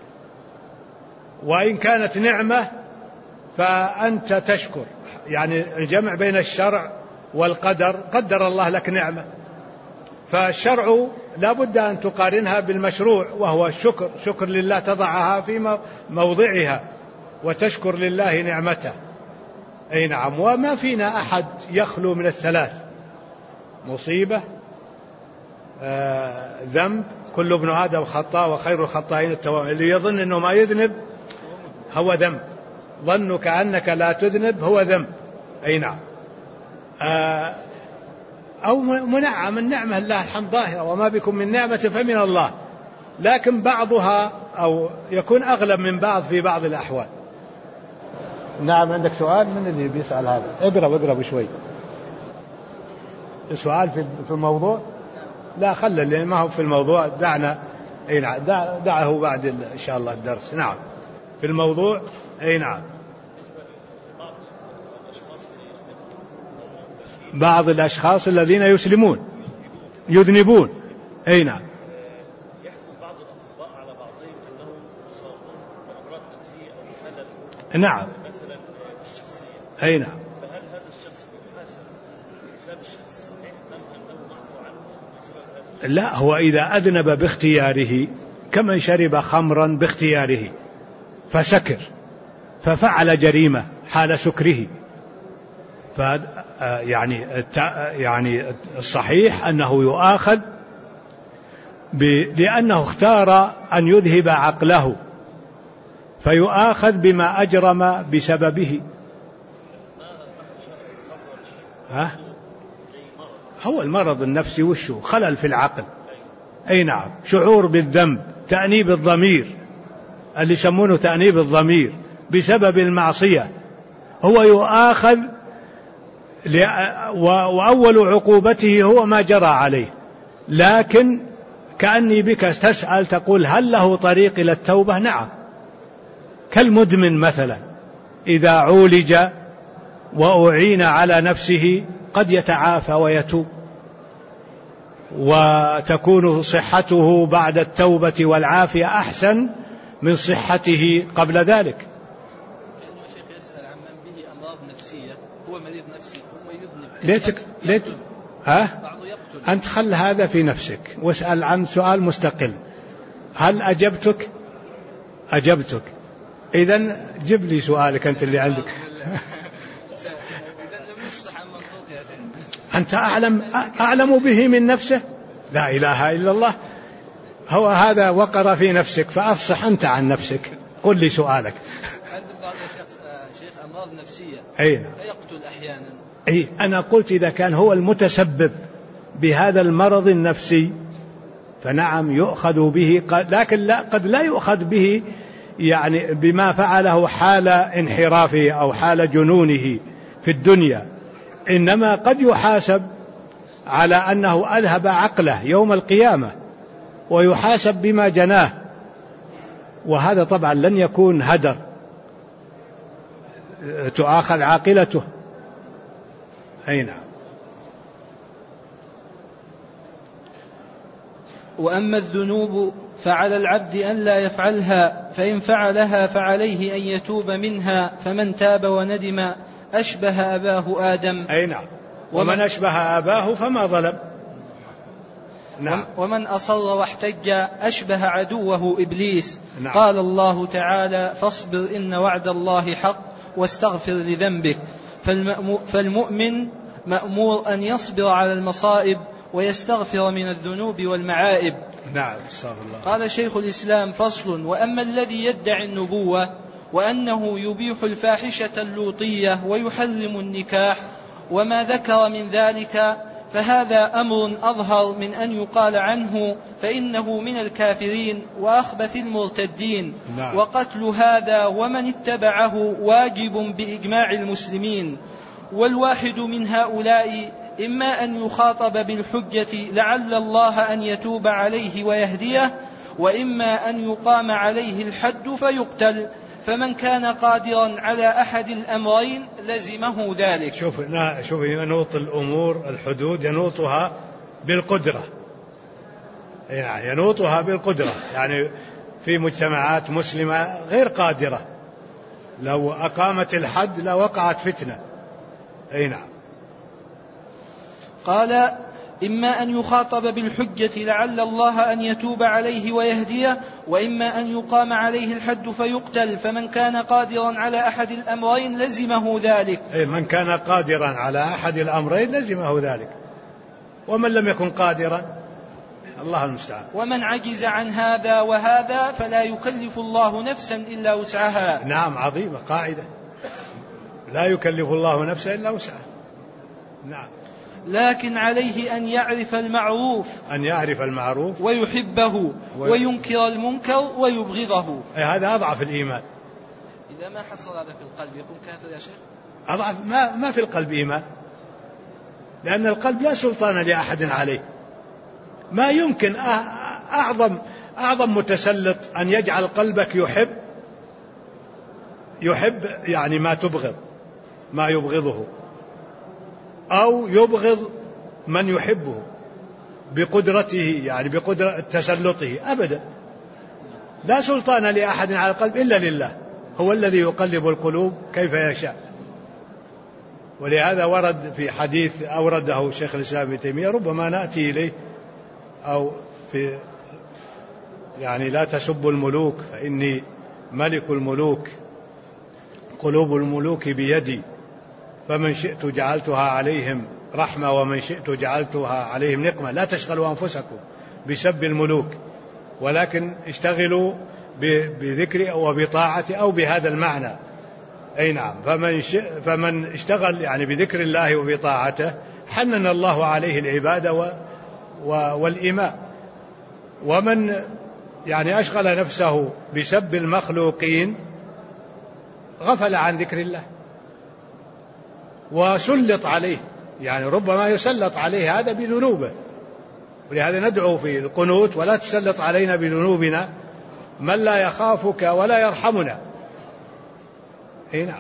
وإن كانت نعمة فأنت تشكر، يعني الجمع بين الشرع والقدر. قدر الله لك نعمة، فالشرع لا بد أن تقارنها بالمشروع، وهو الشكر. شكر لله، تضعها في موضعها وتشكر لله نعمته. أي نعم. وما فينا أحد يخلو من الثلاث: مصيبة، ذنب. كل ابن آدم خطاء وخير الخطائين التوابون. اللي يظن أنه ما يذنب هو ذنب، ظنك أنك لا تذنب هو ذنب. أي نعم. أو منعم. النعمة لله الحمد ظاهرة، وما بكم من نعمة فمن الله، لكن بعضها أو يكون أغلب من بعض في بعض الأحوال. نعم. عندك سؤال؟ من اللي بيسأل هذا؟ اقرب شوي. السؤال في الموضوع؟ لا، خلى اللي ما هو في الموضوع دعنا. أي نعم. دعه بعد إن شاء الله الدرس. نعم. في الموضوع. أي نعم. بعض الأشخاص الذين يذنبون. أي نعم. يحكم بعض الأطباء على بعضهم أنهم مصابون بأمراض نفسية أو خلل. نعم. مثلا في الشخصية. أي نعم. فهل هذا الشخص يحاسب حساب الشخص الصحيح أم أنه معفو عنه بسبب هذا؟ لا، هو إذا أذنب باختياره كمن شرب خمرا باختياره فسكر ففعل جريمة حال سكره، يعني الصحيح أنه يؤاخذ لأنه اختار أن يذهب عقله، فيؤاخذ بما أجرم بسببه. هو المرض النفسي وشه خلل في العقل. أي نعم، شعور بالذنب، تأنيب الضمير، اللي يسمونه تأنيب الضمير بسبب المعصية، هو يؤاخذ وأول عقوبته هو ما جرى عليه. لكن كأني بك تسأل تقول هل له طريق إلى التوبة؟ نعم، كالمدمن مثلا إذا عولج وأعين على نفسه قد يتعافى ويتوب، وتكون صحته بعد التوبة والعافية أحسن من صحته قبل ذلك. كأنه شيخ يسأل عن من به أمراض نفسية، هو مريض نفسي ثم يذنب. بعض يقتل. أنت خل هذا في نفسك واسأل عن سؤال مستقل. هل أجبتك؟ أجبتك. إذن جب لي سؤالك أنت اللي عندك. أنت أعلم به من نفسه. لا إله إلا الله. هو هذا وقر في نفسك، فأفصح أنت عن نفسك. قل لي سؤالك. عند بعض شيخ أمراض نفسية فيقتل أحيانا. أي أنا قلت إذا كان هو المتسبب بهذا المرض النفسي فنعم يؤخذ به، لكن قد لا يؤخذ به يعني بما فعله حال انحرافه أو حال جنونه في الدنيا، إنما قد يحاسب على أنه أذهب عقله يوم القيامة ويحاسب بما جناه، وهذا طبعا لن يكون هدر، تؤاخذ عاقلته. أي نعم. وأما الذنوب فعلى العبد أن لا يفعلها، فإن فعلها فعليه أن يتوب منها، فمن تاب وندم أشبه أباه آدم. أي نعم. ومن أشبه أباه فما ظلم. نعم. ومن أصر واحتج أشبه عدوه إبليس. نعم. قال الله تعالى: فاصبر إن وعد الله حق واستغفر لذنبك. فالمؤمن مأمور أن يصبر على المصائب ويستغفر من الذنوب والمعائب. نعم. صلى الله. قال شيخ الإسلام: فصل. وأما الذي يدعي النبوة وأنه يبيح الفاحشة اللوطية ويحرم النكاح وما ذكر من ذلك، فهذا أمر أظهر من أن يقال عنه فإنه من الكافرين وأخبث المرتدين. نعم. وقتل هذا ومن اتبعه واجب بإجماع المسلمين. والواحد من هؤلاء إما أن يخاطب بالحجة لعل الله أن يتوب عليه ويهديه، وإما أن يقام عليه الحد فيقتل، فمن كان قادرا على أحد الأمرين لزمه ذلك. شوف ينوط الأمور الحدود ينوطها بالقدرة، يعني ينوطها بالقدرة، يعني في مجتمعات مسلمة غير قادرة لو أقامت الحد لوقعت فتنة. أي نعم. قال: إما أن يخاطب بالحجة لعل الله أن يتوب عليه ويهديه، وإما أن يقام عليه الحد فيقتل، فمن كان قادرا على أحد الأمرين لزمه ذلك. أي من كان قادرا على أحد الأمرين لزمه ذلك، ومن لم يكن قادرا الله المستعان. ومن عجز عن هذا وهذا فلا يكلف الله نفسا إلا وسعها. نعم، عظيمة قاعدة، لا يكلف الله نفسا إلا وسعها. نعم. لكن عليه أن يعرف المعروف ويحبه وينكر المنكر ويبغضه. هذا أضعف الإيمان. إذا ما حصل هذا في القلب يكون كافر يا شيخ؟ أضعف، ما في القلب إيمان، لأن القلب لا سلطان لأحد عليه. ما يمكن أعظم متسلط أن يجعل قلبك يحب يعني ما تبغض، ما يبغضه، أو يبغض من يحبه بقدرته، يعني بقدرة تسلطه. أبدا لا سلطان لأحد على القلب إلا لله، هو الذي يقلب القلوب كيف يشاء. ولهذا ورد في حديث أورده شيخ الإسلام ابن تيمية، ربما نأتي إليه، أو في يعني لا تسبوا الملوك فإني ملك الملوك، قلوب الملوك بيدي، فمن شئت جعلتها عليهم رحمة ومن شئت جعلتها عليهم نقمة. لا تشغلوا أنفسكم بسب الملوك، ولكن اشتغلوا بذكر أو بطاعة أو بهذا المعنى. أي نعم. فمن اشتغل يعني بذكر الله وبطاعته حنن الله عليه العبادة والإماء. ومن يعني أشغل نفسه بسب المخلوقين غفل عن ذكر الله وسلط عليه، يعني ربما يسلط عليه هذا بذنوبه. ولهذا ندعو في القنوت: ولا تسلط علينا بذنوبنا من لا يخافك ولا يرحمنا. نعم.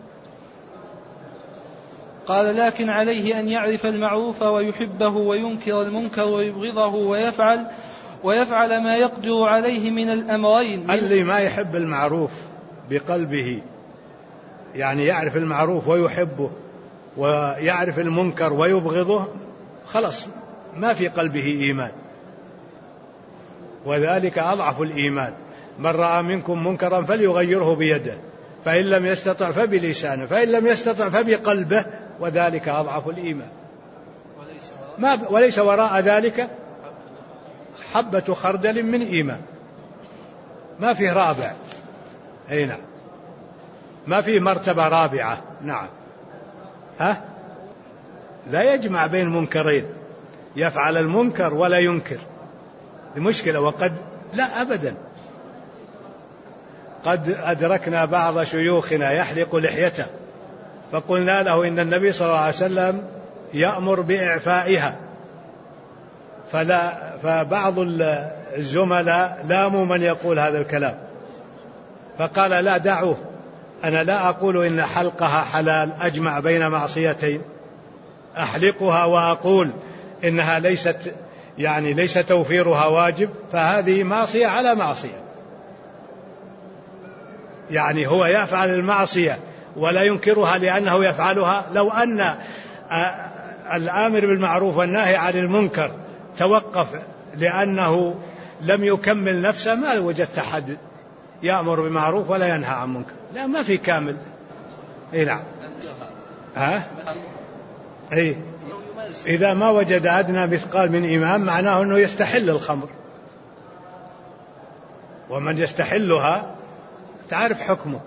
قال: لكن عليه أن يعرف المعروف ويحبه وينكر المنكر ويبغضه ويفعل ما يقدر عليه من الأمرين. اللي ما يحب المعروف بقلبه، يعني يعرف المعروف ويحبه ويعرف المنكر ويبغضه، خلص ما في قلبه إيمان، وذلك أضعف الإيمان. من رأى منكم منكرا فليغيره بيده، فإن لم يستطع فبلسانه، فإن لم يستطع فبقلبه، وذلك أضعف الإيمان. وليس وراء ذلك حبة خردل من إيمان. ما فيه رابع. نعم، ما فيه مرتبة رابعة. نعم. لا يجمع بين منكرين، يفعل المنكر ولا ينكر، المشكلة. وقد لا أبدا، قد أدركنا بعض شيوخنا يحلق لحيته، فقلنا له إن النبي صلى الله عليه وسلم يأمر بإعفائها، فبعض الزملاء لاموا من يقول هذا الكلام، فقال: لا، دعوه، أنا لا أقول إن حلقها حلال أجمع بين معصيتين، أحلقها وأقول إنها ليس توفيرها واجب، فهذه معصية على معصية. يعني هو يفعل المعصية ولا ينكرها لأنه يفعلها. لو أن الآمر بالمعروف والناهي عن المنكر توقف لأنه لم يكمل نفسه، ما وجدت أحد يأمر بمعروف ولا ينهى عن منكر. لا، ما في كامل. نعم. إذا ما وجد أدنى مثقال من إيمان معناه أنه يستحل الخمر، ومن يستحلها تعرف حكمه.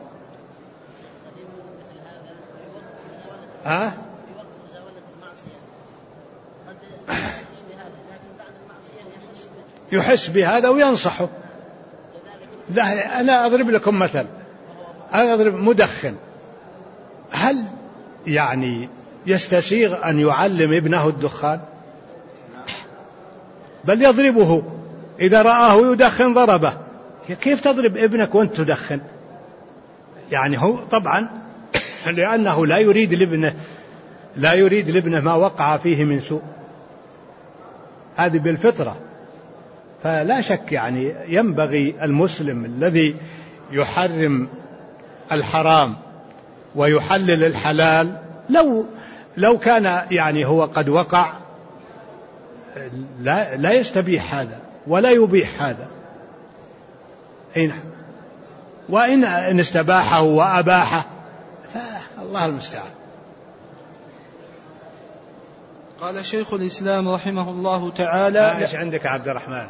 يحس بهذا وينصحه. لا، أنا أضرب لكم مثل. أنا أضرب مدخن، هل يعني يستسيغ أن يعلم ابنه الدخان؟ بل يضربه إذا رآه يدخن ضربه. كيف تضرب ابنك وأنت تدخن؟ يعني هو طبعا لأنه لا يريد لابنه ما وقع فيه من سوء، هذه بالفطرة. فلا شك يعني ينبغي المسلم الذي يحرم الحرام ويحلل الحلال، لو كان يعني هو قد وقع، لا يستبيح هذا ولا يبيح هذا. وإن استباحه وأباحه فالله المستعان. قال شيخ الإسلام رحمه الله تعالى: ايش عندك عبد الرحمن؟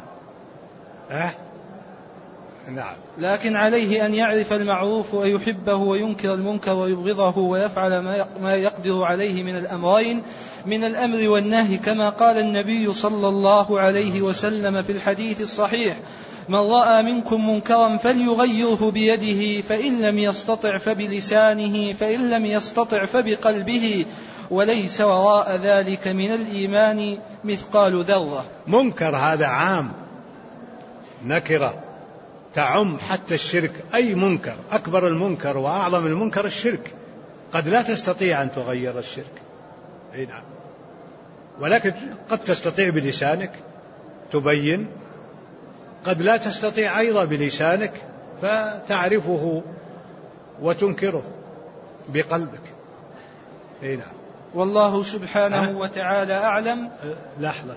نعم. لكن عليه أن يعرف المعروف ويحبه وينكر المنكر ويبغضه ويفعل ما يقدر عليه من الأمرين، من الأمر والنهي، كما قال النبي صلى الله عليه وسلم في الحديث الصحيح: من رأى منكم منكرا فليغيره بيده، فإن لم يستطع فبلسانه، فإن لم يستطع فبقلبه، وليس وراء ذلك من الإيمان مثقال ذرة. منكر هذا عام، نكرة تعم حتى الشرك. أي منكر، أكبر المنكر وأعظم المنكر الشرك. قد لا تستطيع أن تغير الشرك، نعم، ولكن قد تستطيع بلسانك تبين، قد لا تستطيع أيضا بلسانك فتعرفه وتنكره بقلبك. نعم. والله سبحانه وتعالى أعلم. لحظة.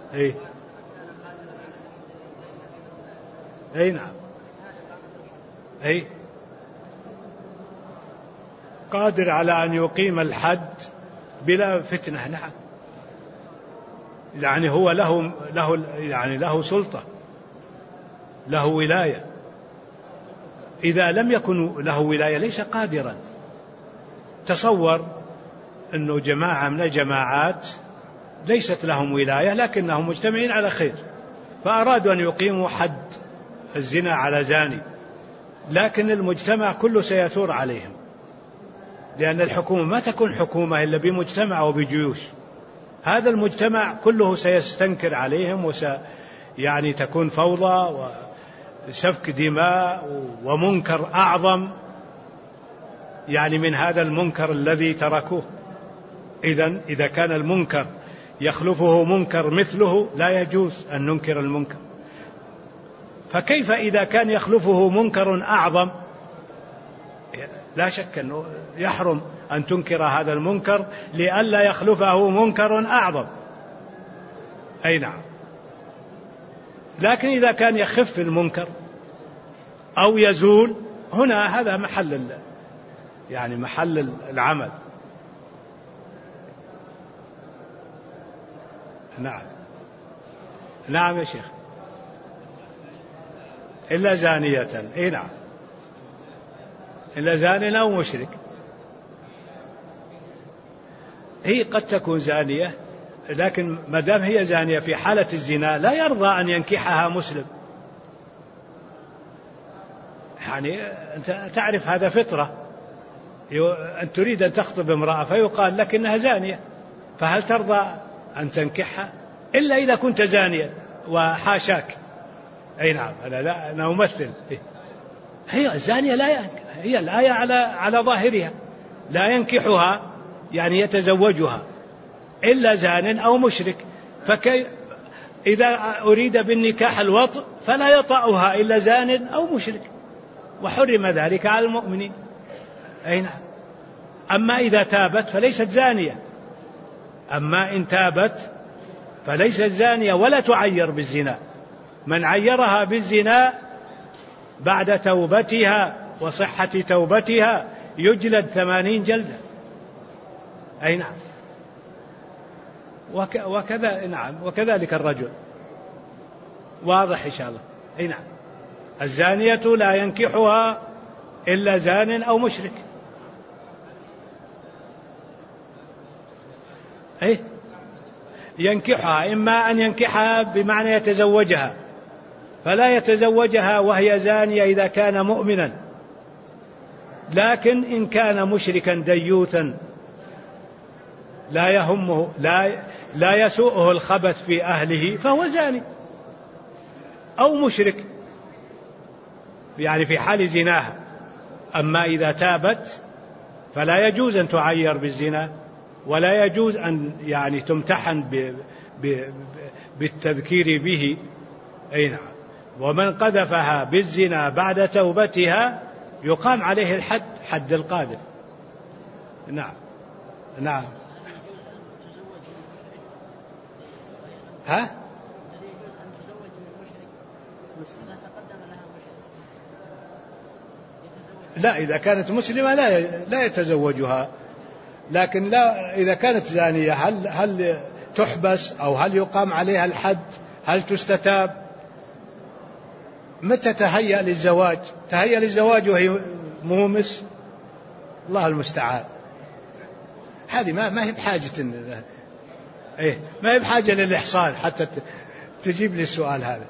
نعم. قادر على أن يقيم الحد بلا فتنة. نعم. يعني هو له سلطة، له ولاية. إذا لم يكن له ولاية ليس قادرا. تصور أنه جماعة من الجماعات ليست لهم ولاية لكنهم مجتمعين على خير، فأرادوا أن يقيموا حد الزنا على زاني، لكن المجتمع كله سيثور عليهم، لأن الحكومة ما تكون حكومة إلا بمجتمع وبجيوش. هذا المجتمع كله سيستنكر عليهم يعني تكون فوضى وسفك دماء ومنكر أعظم يعني من هذا المنكر الذي تركوه. إذا كان المنكر يخلفه منكر مثله لا يجوز أن ننكر المنكر، فكيف إذا كان يخلفه منكر أعظم؟ لا شك أنه يحرم أن تنكر هذا المنكر لئلا يخلفه منكر أعظم. أي نعم. لكن إذا كان يخف المنكر أو يزول، هنا هذا محل العمل. نعم. نعم يا شيخ. إلا زانية. إيه نعم. إلا زان أو مشرك. هي قد تكون زانية، لكن ما دام هي زانية في حالة الزنا لا يرضى أن ينكحها مسلم. يعني أنت تعرف هذا فطرة، أن تريد أن تخطب امرأة فيقال لك إنها زانية، فهل ترضى أن تنكحها؟ إلا إذا كنت زانيا وحاشاك. أي نعم. أنا أمثل. هي الزانية لا ينكح، هي الآية على ظاهرها لا ينكحها يعني يتزوجها إلا زان أو مشرك. إذا أريد بالنكاح الوطء فلا يطأها إلا زان أو مشرك، وحرم ذلك على المؤمنين. أي نعم. أما إذا تابت فليست زانية، أما إن تابت فليست زانية ولا تعير بالزنا. من عيرها بالزنا بعد توبتها وصحة توبتها يجلد 80 جلدة. أي نعم. وكذلك الرجل. واضح إن شاء الله. أي نعم. الزانية لا ينكحها إلا زان أو مشرك. أي ينكحها، إما أن ينكحها بمعنى يتزوجها، فلا يتزوجها وهي زانية إذا كان مؤمنا، لكن إن كان مشركا ديوثا لا يهمه لا يسوءه الخبث في أهله فهو زاني أو مشرك يعني في حال زناها. أما إذا تابت فلا يجوز أن تعير بالزنا، ولا يجوز أن يعني تمتحن بالتذكير به. أي نعم. ومن قذفها بالزنا بعد توبتها يقام عليه الحد، حد القاذف. نعم. نعم. ها؟ لا، إذا كانت مسلمة لا يتزوجها، لكن لا إذا كانت زانية هل تحبس أو هل يقام عليها الحد؟ هل تستتاب؟ متى تهيأ للزواج؟ تهيأ للزواج وهي مومس؟ الله المستعان. هذه ما هي بحاجة ما هي بحاجة للإحصان حتى تجيب لي السؤال هذا.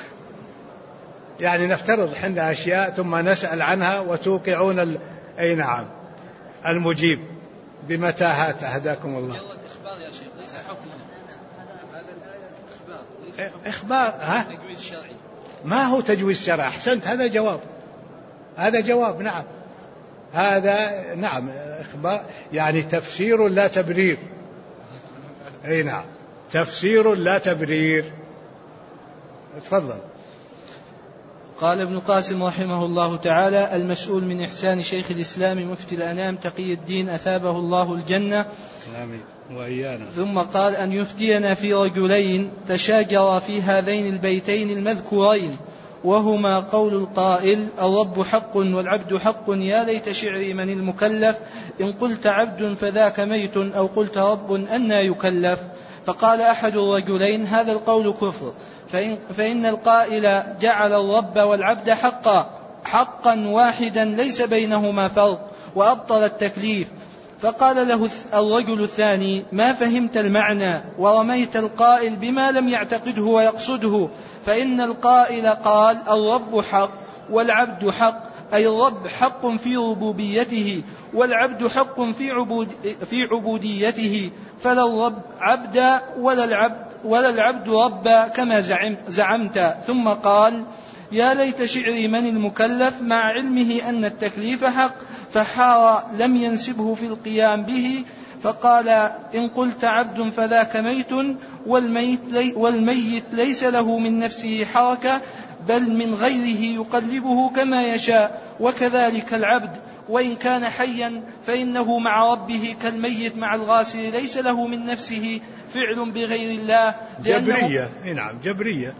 يعني نفترض حنا أشياء ثم نسأل عنها وتوقعون أي نعم المجيب بمتاهات. هداكم الله. إخبار يا شيخ ليس حكما. هذا الآية إخبار. ها؟ تجويز شرعي. ما هو تجويز شرعي. أحسنت. هذا جواب. نعم. هذا نعم إخبار يعني تفسير لا تبرير. أي نعم. تفسير لا تبرير. تفضل. قال ابن القاسم رحمه الله تعالى: المسؤول من إحسان شيخ الإسلام مفتي الأنام تقي الدين أثابه الله الجنة. آمين وإيانا. ثم قال: أن يفتينا في رجلين تشاجرا في هذين البيتين المذكورين، وهما قول القائل: الرب حق والعبد حق، يا ليت شعري من المكلف، إن قلت عبد فذاك ميت، أو قلت رب أنى يكلف. فقال أحد الرجلين: هذا القول كفر، فإن القائل جعل الرب والعبد حقا واحدا ليس بينهما فرق، وأبطل التكليف. فقال له الرجل الثاني: ما فهمت المعنى ورميت القائل بما لم يعتقده ويقصده، فإن القائل قال الرب حق والعبد حق، أي الرب حق في ربوبيته والعبد حق في عبوديته، فلا الرب عبدا ولا العبد ربا كما زعمت. ثم قال: يا ليت شعري من المكلف، مع علمه أن التكليف حق، فحار لم ينسبه في القيام به، فقال: إن قلت عبد فذاك ميت، والميت ليس له من نفسه حركة بل من غيره يقلبه كما يشاء، وكذلك العبد وإن كان حيا فإنه مع ربه كالميت مع الغاسل، ليس له من نفسه فعل بغير الله، جبرية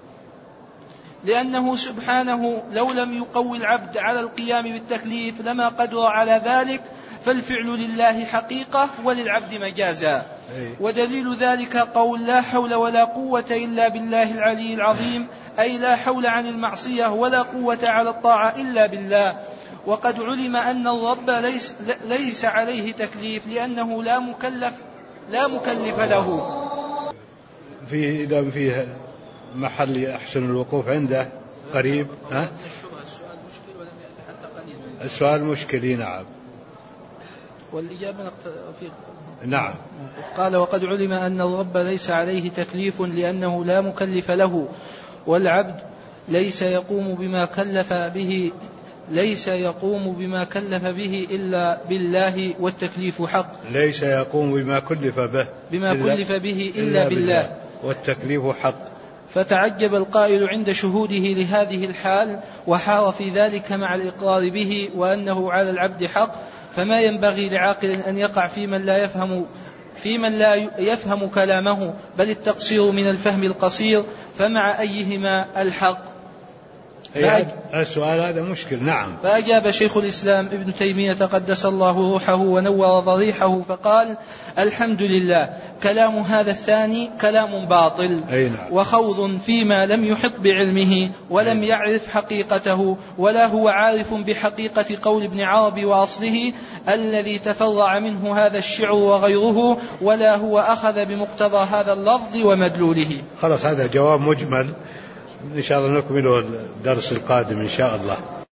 لأنه سبحانه لو لم يقوي العبد على القيام بالتكليف لما قدر على ذلك، فالفعل لله حقيقة وللعبد مجازا. ودليل ذلك قول: لا حول ولا قوة إلا بالله العلي العظيم، أي لا حول عن المعصية ولا قوة على الطاعة إلا بالله. وقد علم أن الرب ليس عليه تكليف لأنه لا مكلف له. إذا فيه محل أحسن الوقوف عنده قريب. السؤال مشكل. نعم. والإجابة نعم. قال: وقد علم أن الرب ليس عليه تكليف لأنه لا مكلف له، والعبد ليس يقوم بما كلف به إلا بالله، والتكليف حق. ليس يقوم بما كلف به إلا بالله، والتكليف حق. فتعجب القائل عند شهوده لهذه الحال، وحار في ذلك مع الإقرار به وأنه على العبد حق، فما ينبغي لعاقل أن يقع في من لا يفهم كلامه، بل التقصير من الفهم القصير، فمع أيهما الحق؟ السؤال هذا مشكل. نعم. فأجاب شيخ الإسلام ابن تيمية قدس الله روحه ونور ضريحه فقال: الحمد لله، كلام هذا الثاني كلام باطل، وخوض فيما لم يحط بعلمه ولم يعرف حقيقته، ولا هو عارف بحقيقة قول ابن عربي وأصله الذي تفرع منه هذا الشعر وغيره، ولا هو أخذ بمقتضى هذا اللفظ ومدلوله. خلاص، هذا جواب مجمل، إن شاء الله نكمله الدرس القادم إن شاء الله.